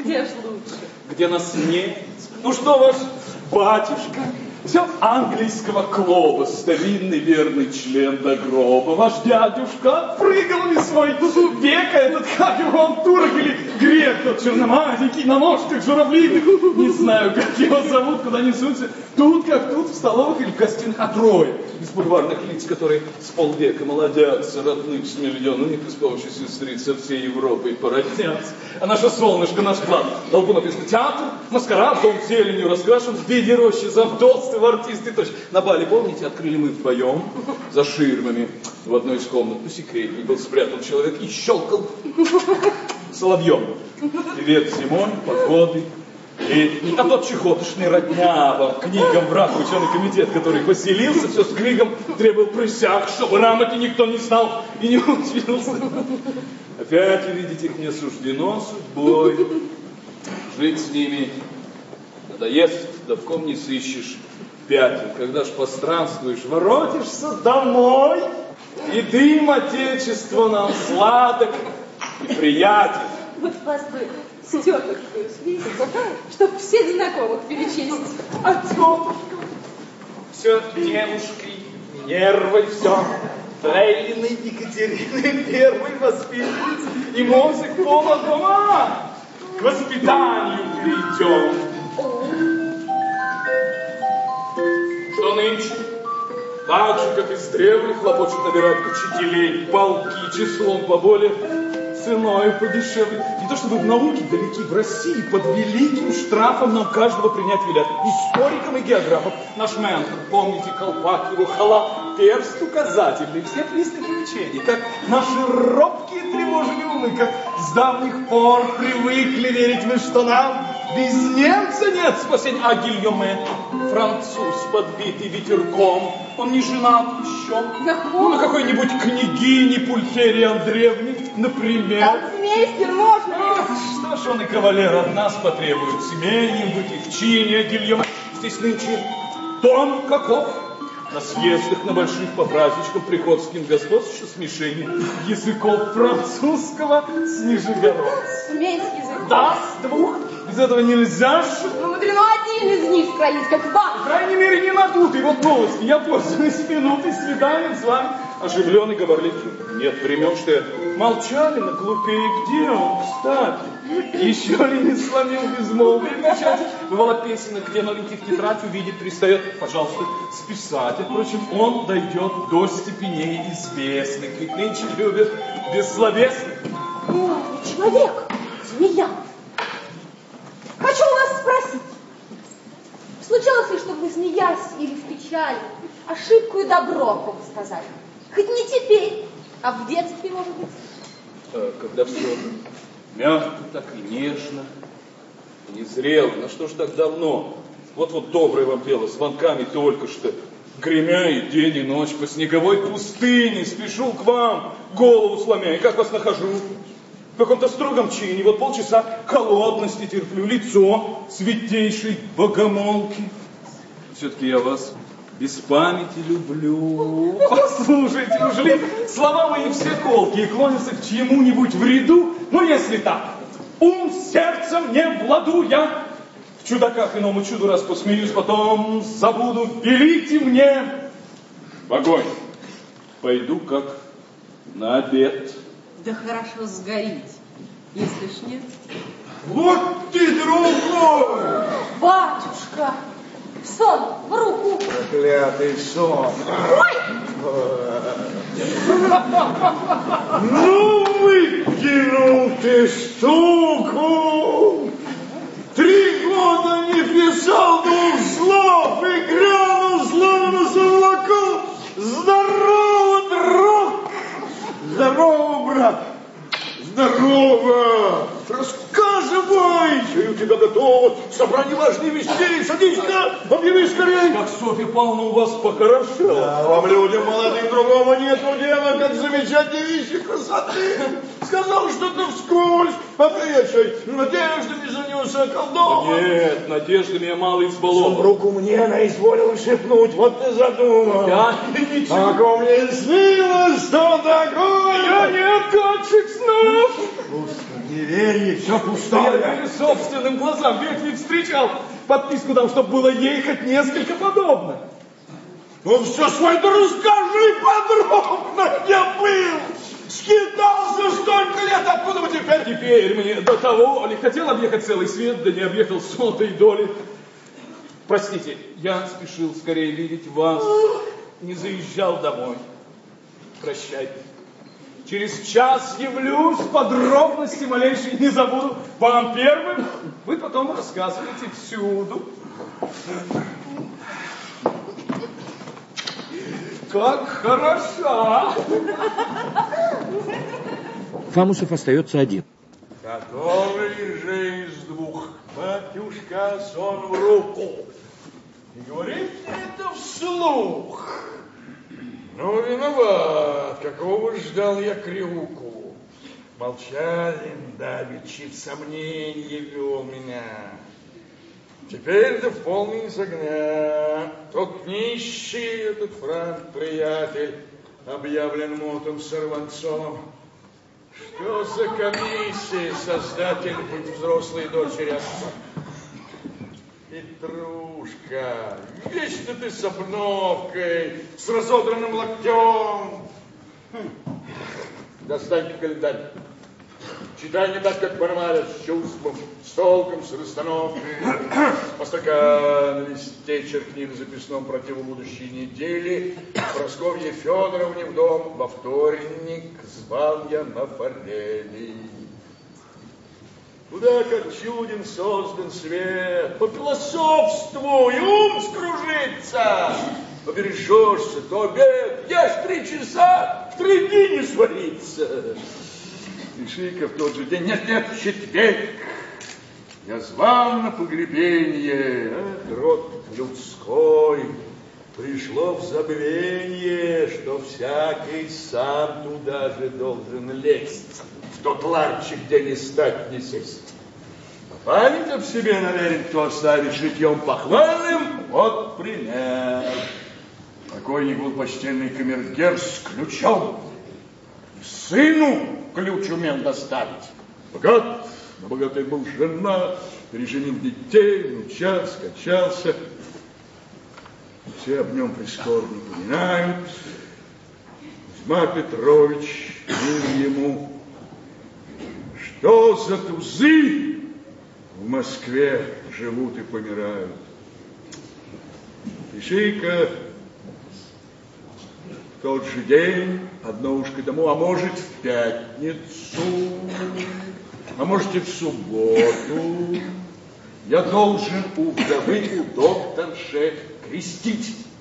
где ж лучше? Где нас нет. Ну что ваш батюшка? Все английского клуба, старинный верный член до гроба. Ваш дядюшка отпрыгал ли свой век, этот, как его, он турок или грек, тот черномазенький, на ножках журавлиных. Не знаю, как его зовут, куда несутся. Тут, как тут, в столовых или в гостиных, а трое из бульварных лиц, которые с полвека молодятся, родных с миллионами, с помощью сестриц со всей Европой породнятся. А наше солнышко, наш клад, долбу написано театр, маскарад, дом зеленью раскрашен, в виде рощи, завдовствы, в артисты. Точно. На бале, помните, открыли мы вдвоем, за ширмами, в одной из комнат, ну, секретный был спрятан человек и щелкал соловьем. Привет зимой, погоды. А тот чехотошный родня, по книгам враг, ученый комитет, который поселился, все с криком требовал присяг, чтобы рамоки никто не знал и не учился. Опять, видите, их не суждено судьбой. Жить с ними надоест, да в ком не сыщешь пятен. Когда ж постранствуешь, воротишься домой, и дым отечества нам сладок и приятен. Вот вас бы с тетушкой свидеть, чтоб всех знакомых перечесть. А тетушка? Все девушки, нервы, все. Фрейлины Екатерины первой воспитываются, и мозг полон дома. К воспитанию перейдем. Что нынче? Так же, как издревле, хлопочут набирать учителей, полки, числом поболее, ценою подешевле. Не то чтобы в науке далеки, в России под великим штрафом нам каждого принять велят. Историкам и географам. Наш ментор, помните, колпак, его халат, перст указательный, все признаки учения, как наши робкие тревожные умы, как с давних пор привыкли верить мы, что нам без немца нет спасения. А Гильоме, француз, подбитый ветерком, он не женат еще. Ну, на какой-нибудь княгине Пульхерии Андреевне, например. Мейстер, можно ли? Что ж он и кавалер от нас потребует? Семейным быть и в чине, Гильоме. Здесь нынче дом каков? На съездах, на больших по праздничкам приходским господ смешение языков французского с нижегородским. Смесь языков? Да, с двух. Без этого нельзя. Ну, мудрено один из них скроить, как вам. По крайней мере, не надутый. Вот новости. Я пользуюсь минутой свидания с вами. Оживленный, говорливый. Нет времен, что я молчали на клубе. Где он, кстати? Еще ли не сломил безмолвие печать? Бывало песенок, где новенький в тетрадь увидит, пристает, пожалуйста, списать. Впрочем, он дойдет до степеней известных. Ведь нынче любят бессловесных. О, человек, змея. Хочу у вас спросить. Случалось ли, чтобы вы, смеясь или в печали, ошибку и добро сказали? Хоть не теперь, а в детстве, может быть? Когда все мягко, так и нежно, и незрело. Ну что ж так давно? Вот доброе вам дело, с звонками только что. Гремя и день, и ночь по снеговой пустыне спешу к вам, голову сломя. И как вас нахожу? В каком-то строгом чине. Вот полчаса холодности терплю, лицо святейшей богомолки. Все-таки я вас без памяти люблю. Послушайте, ужели слова мои все колки и клонятся к чему-нибудь вреду? Ну, если так, ум с сердцем не в ладу, я в чудаках иному чуду раз посмеюсь, потом забуду. Велите мне в огонь. Пойду как на обед. Да хорошо сгорите, если ж нет. Вот ты, другой! Батюшка, сон в руку. Проклятый сон. Ой! Ну, выкинул ты штуку. 3 года не писал 2 слов и грянул словно совлаку. Здорово, друг! Здорово, брат! Здорово! Рассказывай! Все у тебя готово. Собрание важных вещей. Садись-ка, объяви скорее. Как Софья Павловна у вас похорошела. Да, вам, людям молодым, другого нету дела, как замечать вещи красоты. Сказал что-то вскользь, поперечной надеждами занес околдован. Нет, надеждами я мало избалован. Руку мне наизволил шепнуть, вот ты задумал. Я ничего. Тако мне снилось, что такое. Я не откатчик снов. Господи, неверие, все Я пустое. даже собственным глазам век не встречал. Подписку дам, чтобы было ехать несколько подобно. Ну все свое-то расскажи подробно, где был. Скитался столько лет, откуда вы теперь? Теперь мне до того ли хотел объехать целый свет, да не объехал сотой доли. Простите, я спешил скорее видеть вас, не заезжал домой. Прощайте. Через час явлюсь, подробности малейшие не забуду. Вам первым, вы потом рассказываете всюду. Как хороша! Фамусов остается один. Который же из двух, батюшка, сон в руку? И говорит это вслух. Ну, виноват, какого ждал я кривуку. Молчалин давеча в сомненье вел меня. Теперь-то в полный загня. Тот нищий, этот Франк-приятель, объявлен мутом сорванцом. Что за комиссия, создатель быть взрослой дочери отца? Петрушка, вечно ты с обновкой, с разодранным локтем. Достань-ка календарь. Читай не так, как Бармаля, с чувством, с толком, с расстановкой. По стакану листе черкни в записном противу будущей недели. Прасковье Федоровне в дом во вторник звал я на форели. Куда как чуден создан свет, пофилософствуй, ум скружится. Побережешься, то обед, ешь 3 часа, в 3 дни не сварится. Пиши-ка в тот же день, нет, в четверг. Я звал на погребение, род людской. Пришло в забвение, что всякий сам туда же должен лезть, в тот ларчик, где не стать, не сесть. А память об себе наверен, кто оставит шитьем похвальным, вот пример. Покойник был почтенный камергер с ключом. Сыну ключ умел доставить. Богат, на богатой был жена, переженил детей, внучат, скончался. Все об нем прискорбно поминают. Кузьма Петрович, мир ему, что за тузы в Москве живут и помирают. Пиши-ка в тот же день, одно ушко тому, а может в пятницу, а может и в субботу, я должен у вдовы, у докторши крестить.